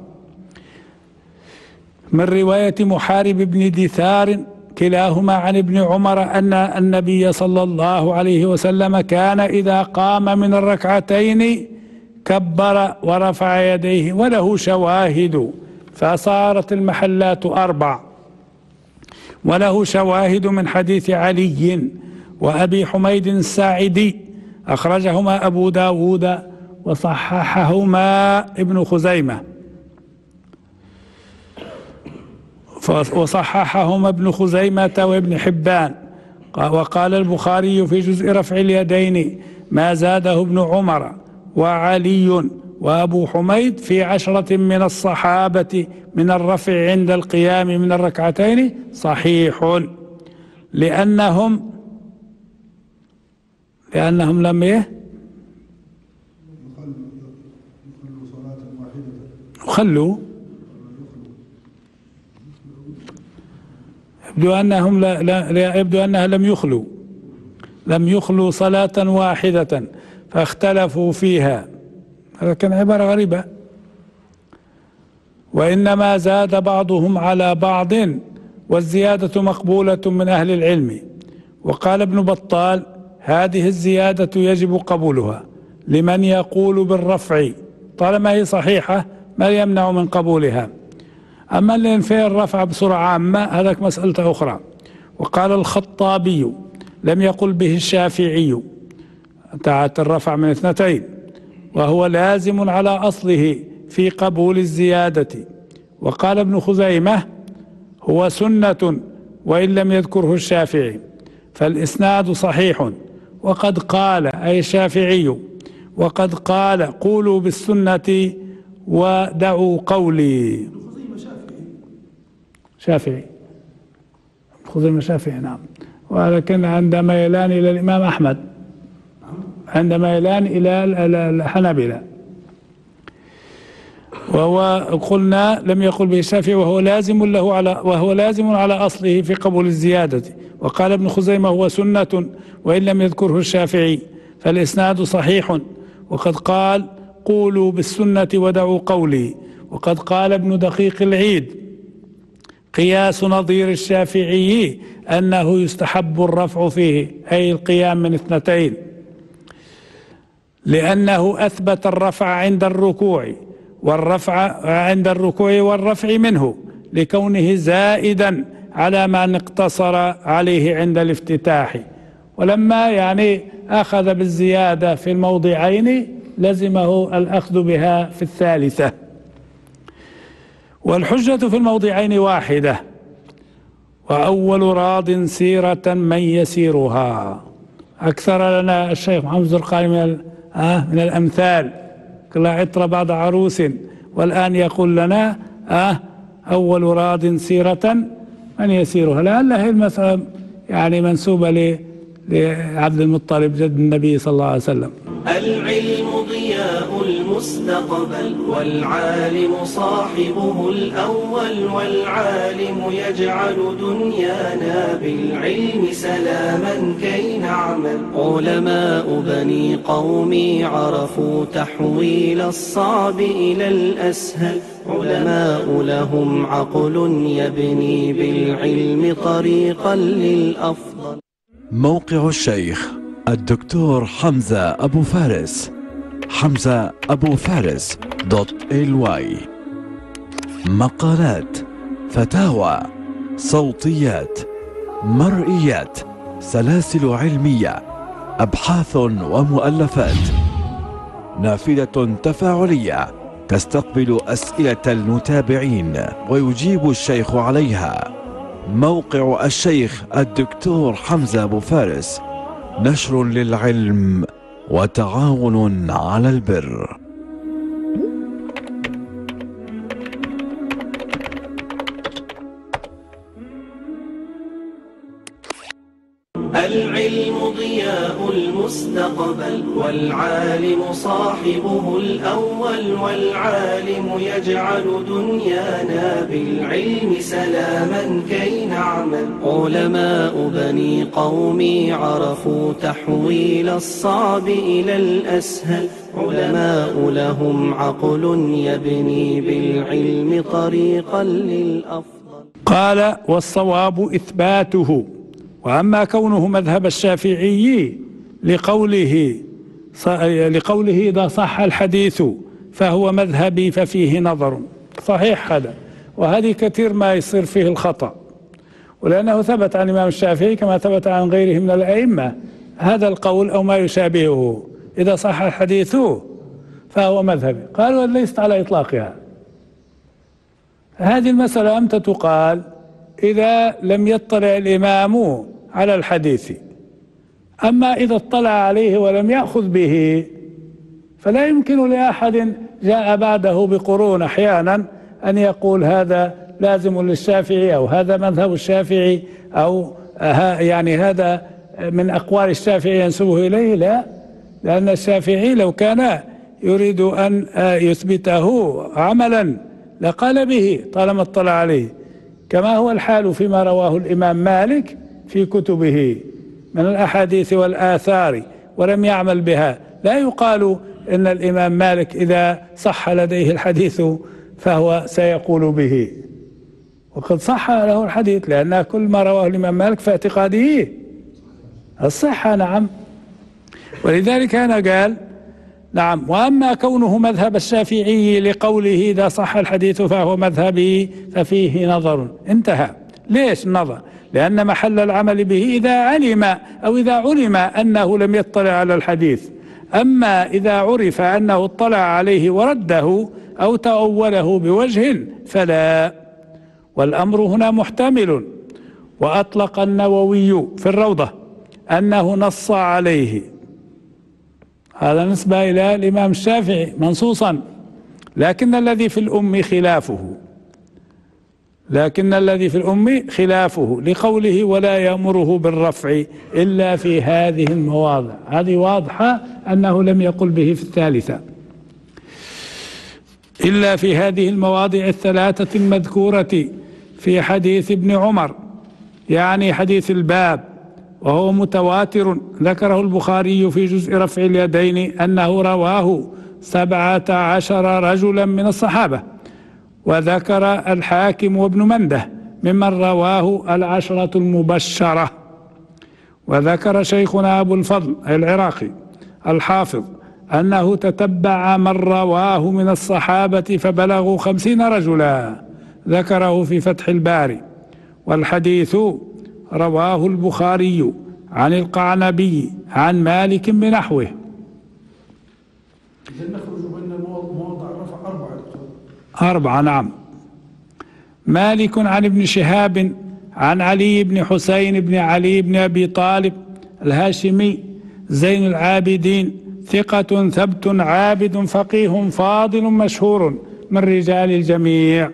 من رواية محارب بن ديثار كلاهما عن ابن عمر أن النبي صلى الله عليه وسلم كان إذا قام من الركعتين كبر ورفع يديه، وله شواهد، فصارت المحلات 4، وله شواهد من حديث علي وأبي حميد الساعدي أخرجهما أبو داود وصححهما ابن خزيمة، وصححهما ابن خزيمة وابن حبان. وقال البخاري في جزء رفع اليدين ما زاده ابن عمر وعلي وأبو حميد في 10 من الصحابة من الرفع عند القيام من الركعتين صحيح، لأنهم لم يخلوا، يبدو أنها لم يخلوا صلاة واحدة فاختلفوا فيها، هذا كان عبارة غريبة. وإنما زاد بعضهم على بعض والزيادة مقبولة من أهل العلم. وقال ابن بطال هذه الزيادة يجب قبولها لمن يقول بالرفع طالما هي صحيحة ما يمنع من قبولها، أما اللي ينفي الرفع بصورة عامة هذاك مسألة أخرى. وقال الخطابي لم يقل به الشافعي تاعت الرفع من 2، وهو لازم على أصله في قبول الزيادة. وقال ابن خزيمة هو سنة وإن لم يذكره الشافعي، فالإسناد صحيح. وقد قال أي الشافعي وقد قال قولوا بالسنة ودعوا قولي. شافعي خزيمة شافعي، نعم، ولكن عندما يلان إلى الإمام أحمد عندما يلان إلى الحنابلة. وهو قلنا لم يقل به الشافعي وهو لازم على أصله في قبول الزيادة. وقال ابن خزيمة هو سنة وإن لم يذكره الشافعي، فالإسناد صحيح. وقد قال قولوا بالسنة ودعوا قولي. وقد قال ابن دقيق العيد قياس نظير الشافعي أنه يستحب الرفع فيه، أي القيام من 2، لأنه أثبت الرفع عند الركوع والرفع منه، لكونه زائدا على ما اقتصر عليه عند الافتتاح. ولما يعني أخذ بالزيادة في الموضعين لزمه الأخذ بها في الثالثة. والحجة في الموضعين واحدة، وأول راض سيرة من يسيرها. أكثر لنا الشيخ محمد الزرقاني من الأمثال، كلا عطر بعد عروس، والآن يقول لنا أول راض سيرة من يسيرها. لعلها المسألة يعني منسوبة لعبد المطلب جد النبي صلى الله عليه وسلم. العلم ضياء المستقبل، والعالم صاحبه الأول، والعالم يجعل دنيانا بالعلم سلاما كي نعمل. علماء بني قومي عرفوا تحويل الصعب إلى الأسهل، علماء لهم عقل يبني بالعلم طريقا للأفضل. موقع الشيخ الدكتور حمزة أبو فارس، حمزة أبو فارس .ly. مقالات، فتاوى، صوتيات، مرئيات، سلاسل علمية، أبحاث ومؤلفات، نافذة تفاعلية تستقبل أسئلة المتابعين ويجيب الشيخ عليها. موقع الشيخ الدكتور حمزة أبو فارس، نشر للعلم وتعاون على البر. العلم ضياء المستقبل، والعالم صاحبه الأول، والعالم يجعل دنيانا بالعلم سلاما كي نعمل. علماء بني قومي عرفوا تحويل الصعب إلى الأسهل، علماء لهم عقل يبني بالعلم طريقا للأفضل. قال والصواب إثباته. وأما كونه مذهب الشافعي لقوله إذا صح الحديث فهو مذهبي ففيه نظر، صحيح هذا، وهذه كثير ما يصير فيه الخطأ، ولأنه ثبت عن الإمام الشافعي كما ثبت عن غيره من الأئمة هذا القول أو ما يشابهه، إذا صح الحديث فهو مذهبي. قالوا ليست على إطلاقها. هذه المسألة أمتى تقال؟ إذا لم يطلع الإمام على الحديث. أما إذا اطلع عليه ولم يأخذ به فلا يمكن لأحد جاء بعده بقرون أحيانا أن يقول هذا لازم للشافعي أو هذا مذهب الشافعي أو يعني هذا من أقوال الشافعي ينسبه إليه. لا، لأن الشافعي لو كان يريد أن يثبته عملا لقال به طالما اطلع عليه، كما هو الحال فيما رواه الإمام مالك في كتبه من الأحاديث والآثار ولم يعمل بها. لا يقال إن الإمام مالك إذا صح لديه الحديث فهو سيقول به، وقد صح له الحديث، لأن كل ما رواه الإمام مالك في اعتقاده الصحة. نعم، ولذلك هنا قال نعم. وأما كونه مذهب الشافعي لقوله إذا صح الحديث فهو مذهبي ففيه نظر. انتهى. ليش النظر؟ لأن محل العمل به إذا علم أو إذا علم أنه لم يطلع على الحديث. أما إذا عرف أنه اطلع عليه ورده أو تأوله بوجه فلا. والأمر هنا محتمل. وأطلق النووي في الروضة أنه نص عليه، هذا نسبة إلى الإمام الشافعي منصوصا، لكن الذي في الأم خلافه. لكن الذي في الأم خلافه لقوله ولا يأمره بالرفع إلا في هذه المواضع. هذه واضحة أنه لم يقل به في الثالثة، إلا في هذه المواضع الثلاثة المذكورة في حديث ابن عمر، يعني حديث الباب، وهو متواتر ذكره البخاري في جزء رفع اليدين أنه رواه 17 رجلا من الصحابة، وذكر الحاكم وابن منده ممن رواه 10 المبشرة، وذكر شيخنا أبو الفضل العراقي الحافظ أنه تتبع من رواه من الصحابة فبلغوا 50 رجلا، ذكره في فتح الباري. والحديث رواه البخاري عن القعنبي عن مالك بنحوه. إذا نخرج بين مواضع الرفع 4. نعم. مالك عن ابن شهاب عن علي بن حسين بن علي بن أبي طالب الهاشمي زين العابدين، ثقة ثبت عابد فقيه فاضل مشهور من رجال الجميع.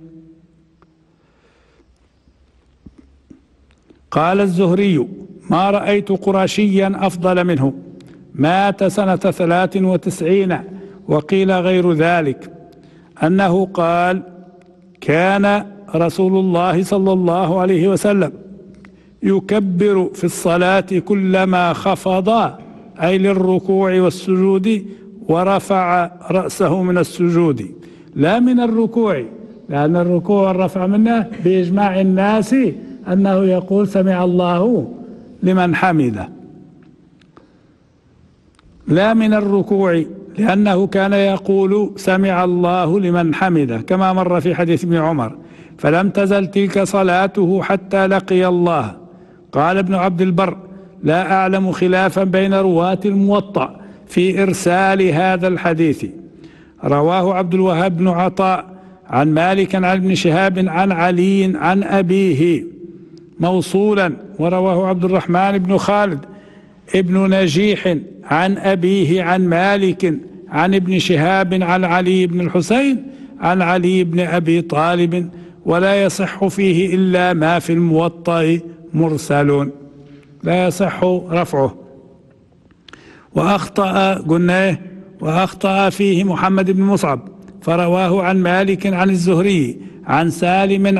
قال الزهري: ما رأيت قرشيا أفضل منه، مات سنة 93. وقيل غير ذلك أنه قال: كان رسول الله صلى الله عليه وسلم يكبر في الصلاة كلما خفض، أي للركوع والسجود، ورفع رأسه من السجود، لا من الركوع، لأن الركوع والرفع منه بإجماع الناس أنه يقول سمع الله لمن حمده، لا من الركوع، لأنه كان يقول سمع الله لمن حمده كما مر في حديث ابن عمر، فلم تزل تلك صلاته حتى لقي الله. قال ابن عبد البر: لا أعلم خلافا بين رواة الموطأ في إرسال هذا الحديث. رواه عبد الوهاب بن عطاء عن مالك عن ابن شهاب عن علي عن أبيه موصولا، ورواه عبد الرحمن بن خالد ابن نجيح عن أبيه عن مالك عن ابن شهاب عن علي بن الحسين عن علي بن أبي طالب، ولا يصح فيه إلا ما في الموطأ مرسل، لا يصح رفعه. وأخطأ فيه محمد بن مصعب، فرواه عن مالك عن الزهري عن سالم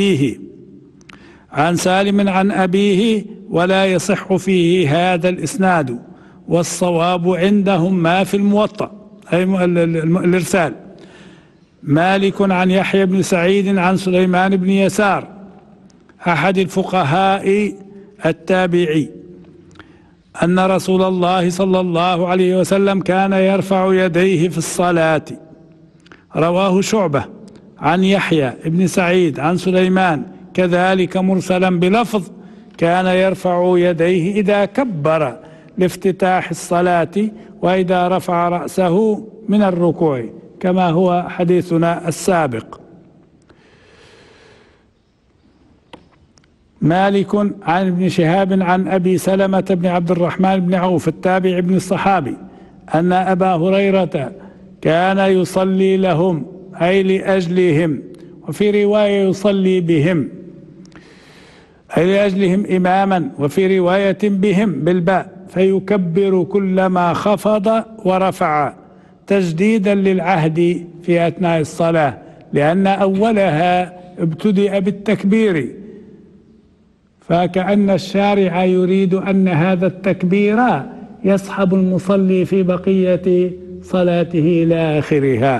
عن أبيه ولا يصح فيه هذا الإسناد، والصواب عندهم ما في الموطأ، أي الإرسال. مالك عن يحيى بن سعيد عن سليمان بن يسار أحد الفقهاء التابعي أن رسول الله صلى الله عليه وسلم كان يرفع يديه في الصلاة. رواه شعبة عن يحيى بن سعيد عن سليمان كذلك مرسلا بلفظ: كان يرفع يديه إذا كبر لافتتاح الصلاة وإذا رفع رأسه من الركوع، كما هو حديثنا السابق. مالك عن ابن شهاب عن أبي سلمة بن عبد الرحمن بن عوف التابع بن الصحابي أن أبا هريرة كان يصلي لهم، أي لأجلهم، وفي رواية يصلي بهم، أي لأجلهم إماما، وفي رواية بهم بالباء، فيكبر كلما خفض ورفع تجديدا للعهد في أثناء الصلاة، لأن أولها ابتدأ بالتكبير، فكأن الشارع يريد أن هذا التكبير يصحب المصلي في بقية صلاته إلى آخرها.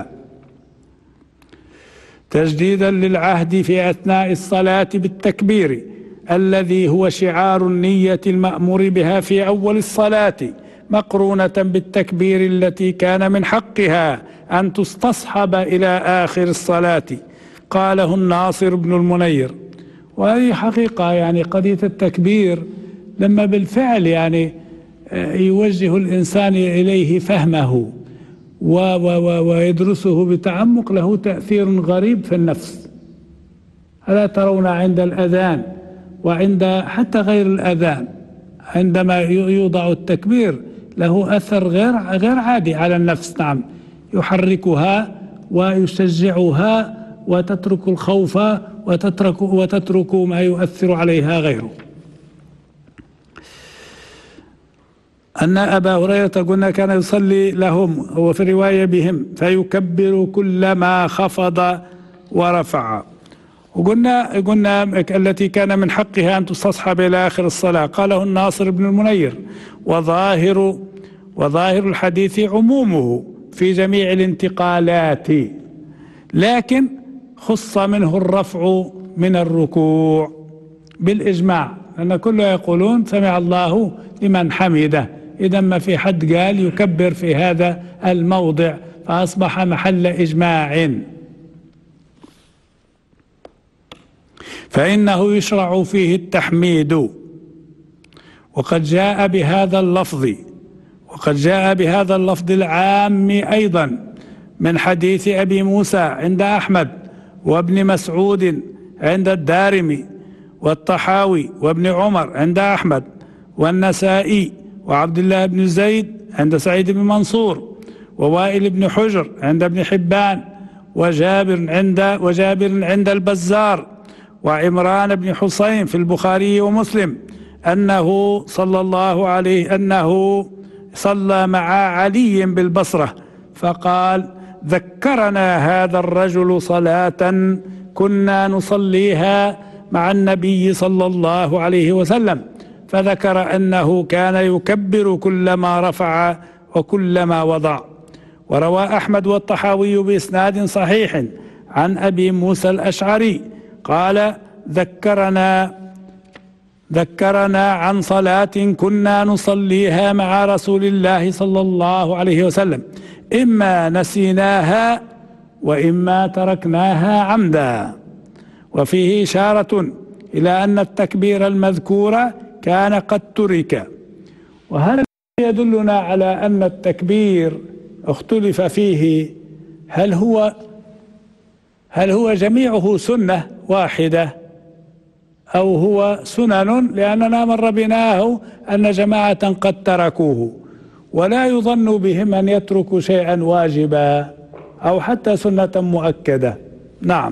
تجديدا للعهد في أثناء الصلاة بالتكبير الذي هو شعار النية المأمور بها في أول الصلاة، مقرونة بالتكبير التي كان من حقها أن تستصحب إلى آخر الصلاة. قاله الناصر بن المنير. وهذه حقيقة، يعني قضية التكبير لما بالفعل يعني يوجه الإنسان إليه فهمه ويدرسه بتعمق له تأثير غريب في النفس. ألا ترون عند الأذان وعند حتى غير الأذان عندما يوضع التكبير له أثر غير عادي على النفس؟ نعم، يحركها ويشجعها وتترك الخوف وتتركوا ما يؤثر عليها غيره. أن أبا هريرة قلنا كان يصلي لهم وفي رواية بهم فيكبر كلما خفض ورفع. وقلنا التي كان من حقها أن تستصحب إلى آخر الصلاة. قاله الناصر بن المنير وظاهر الحديث عمومه في جميع الانتقالات، لكن خص منه الرفع من الركوع بالإجماع، لأن كله يقولون سمع الله لمن حمده، إذا ما في حد قال يكبر في هذا الموضع، فأصبح محل إجماع. فإنه يشرع فيه التحميد، وقد جاء بهذا اللفظ العام أيضا من حديث أبي موسى عند أحمد، وابن مسعود عند الدارمي، والطحاوي وابن عمر عند أحمد، والنسائي، وعبد الله بن زيد عند سعيد بن منصور، ووائل بن حجر عند ابن حبان، وجابر عند البزار، وعمران بن حسين في البخاري ومسلم أنه صلى مع علي بالبصرة فقال: ذكرنا هذا الرجل صلاة كنا نصليها مع النبي صلى الله عليه وسلم، فذكر أنه كان يكبر كلما رفع وكلما وضع. وروى أحمد والطحاوي بإسناد صحيح عن أبي موسى الأشعري قال: ذكرنا عن صلاة كنا نصليها مع رسول الله صلى الله عليه وسلم، إما نسيناها وإما تركناها عمدا. وفيه إشارة إلى أن التكبير المذكور كان قد ترك. وهذا يدلنا على أن التكبير اختلف فيه، هل هو جميعه سنة واحدة أو هو سنن، لأننا مر بناه أن جماعة قد تركوه، ولا يظن بهم أن يتركوا شيئا واجبا أو حتى سنة مؤكدة. نعم،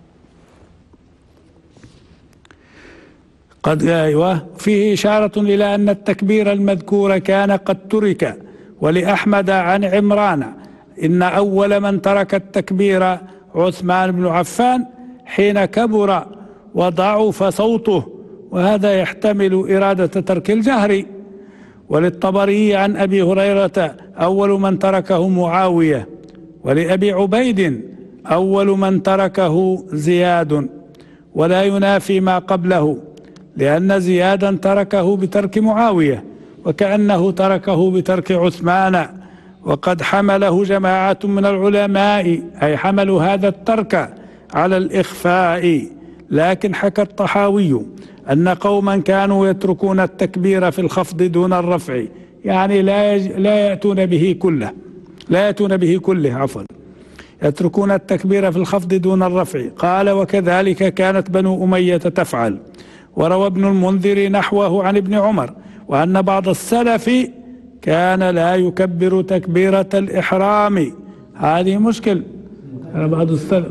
فيه إشارة إلى أن التكبير المذكور كان قد ترك. ولأحمد عن عمران إن أول من ترك التكبير عثمان بن عفان حين كبر وضعف صوته، وهذا يحتمل إرادة ترك الجهر. وللطبري عن أبي هريرة أول من تركه معاوية. ولأبي عبيد أول من تركه زياد، ولا ينافي ما قبله، لأن زيادا تركه بترك معاوية، وكأنه تركه بترك عثمان. وقد حمله جماعة من العلماء، أي حملوا هذا الترك على الإخفاء. لكن حكى الطحاوي أن قوما كانوا يتركون التكبير في الخفض دون الرفع، يعني لا يأتون به كله يتركون التكبير في الخفض دون الرفع. قال: وكذلك كانت بنو أمية تفعل. وروى ابن المنذر نحوه عن ابن عمر، وأن بعض السلف كان لا يكبر تكبيرة الإحرام. هذه مشكل. بعض السلف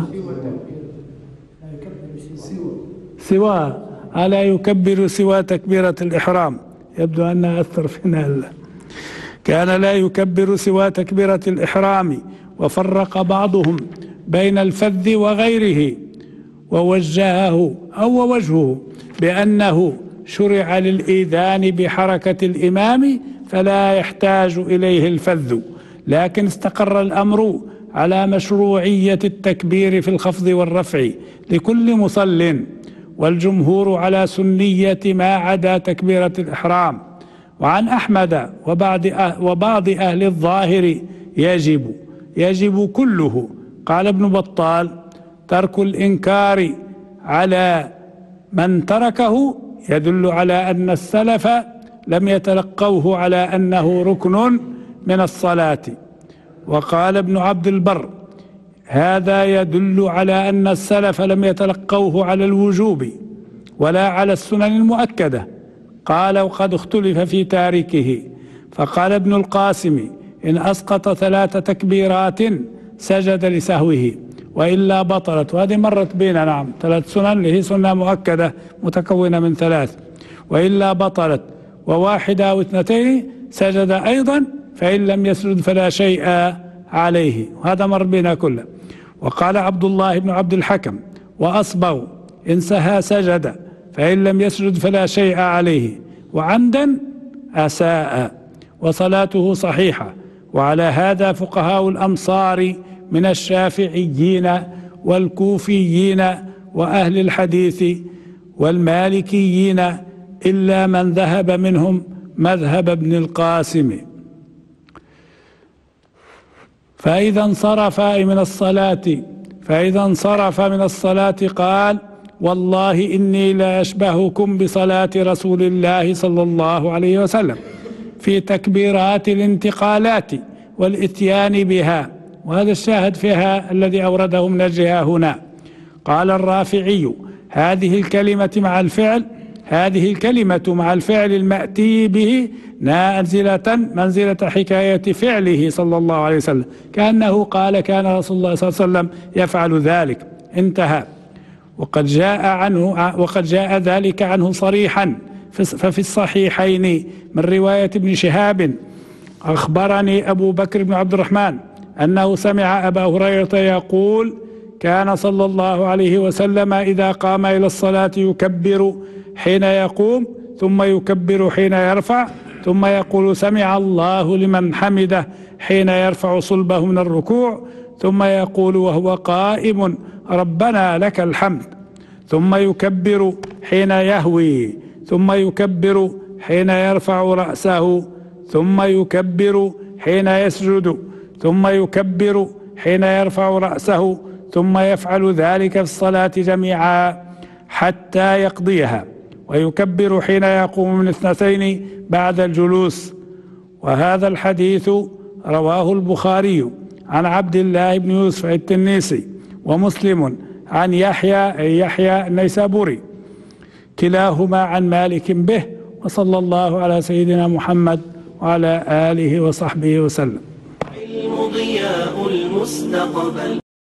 لا يكبر سوى تكبيرة الإحرام. يبدو أنها أثر فينا. كان لا يكبر سوى تكبيرة الإحرام. وفرق بعضهم بين الفذ وغيره، ووجهه بأنه شرع للإيذان بحركة الإمام فلا يحتاج إليه الفذ، لكن استقر الأمر على مشروعية التكبير في الخفض والرفع لكل مصل، والجمهور على سنية ما عدا تكبيرة الإحرام. وعن أحمد وبعض أهل الظاهر يجب كله. قال ابن بطال: ترك الإنكار على من تركه يدل على أن السلف لم يتلقوه على أنه ركن من الصلاة. وقال ابن عبد البر: هذا يدل على أن السلف لم يتلقوه على الوجوب ولا على السنن المؤكدة. قال: وقد اختلف في تاركه. فقال ابن القاسم: إن أسقط 3 تكبيرات سجد لسهوه، وإلا بطلت. وهذه مرت بنا، نعم، 3 سنن اللي هي سنة مؤكدة متكونة من 3. وإلا بطلت. وواحدة أو 2 سجد أيضا، فإن لم يسجد فلا شيء عليه. وهذا مر بنا كله. وقال عبد الله بن عبد الحكم وأصبغ إن سهى سجد، فإن لم يسجد فلا شيء عليه، وعمدا أساء وصلاته صحيحة. وعلى هذا فقهاء الأمصار من الشافعيين والكوفيين وأهل الحديث والمالكيين، إلا من ذهب منهم مذهب ابن القاسم. فإذا انصرف من الصلاة قال: والله إني لا أشبهكم بصلاة رسول الله صلى الله عليه وسلم في تكبيرات الانتقالات والإتيان بها. وهذا الشاهد فيها الذي أورده من أجلها هنا. قال الرافعي: هذه الكلمة مع الفعل المأتي به منزلة حكاية فعله صلى الله عليه وسلم، كأنه قال: كان رسول الله صلى الله عليه وسلم يفعل ذلك، انتهى. وقد جاء ذلك عنه صريحا، ففي الصحيحين من رواية ابن شهاب: أخبرني أبو بكر بن عبد الرحمن أنه سمع أبا هريرة يقول: كان صلى الله عليه وسلم إذا قام إلى الصلاة يكبر حين يقوم، ثم يكبر حين يرفع، ثم يقول: سمع الله لمن حمده حين يرفع صلبه من الركوع، ثم يقول وهو قائم: ربنا لك الحمد، ثم يكبر حين يهوي، ثم يكبر حين يرفع رأسه، ثم يكبر حين يسجد، ثم يكبر حين يرفع رأسه، ثم يفعل ذلك في الصلاة جميعا حتى يقضيها، ويكبر حين يقوم من 2 بعد الجلوس. وهذا الحديث رواه البخاري عن عبد الله بن يوسف التنيسي، ومسلم عن يحيى النيسابوري، كلاهما عن مالك به. وصلى الله على سيدنا محمد وعلى آله وصحبه وسلم. العلم ضياء المستقبل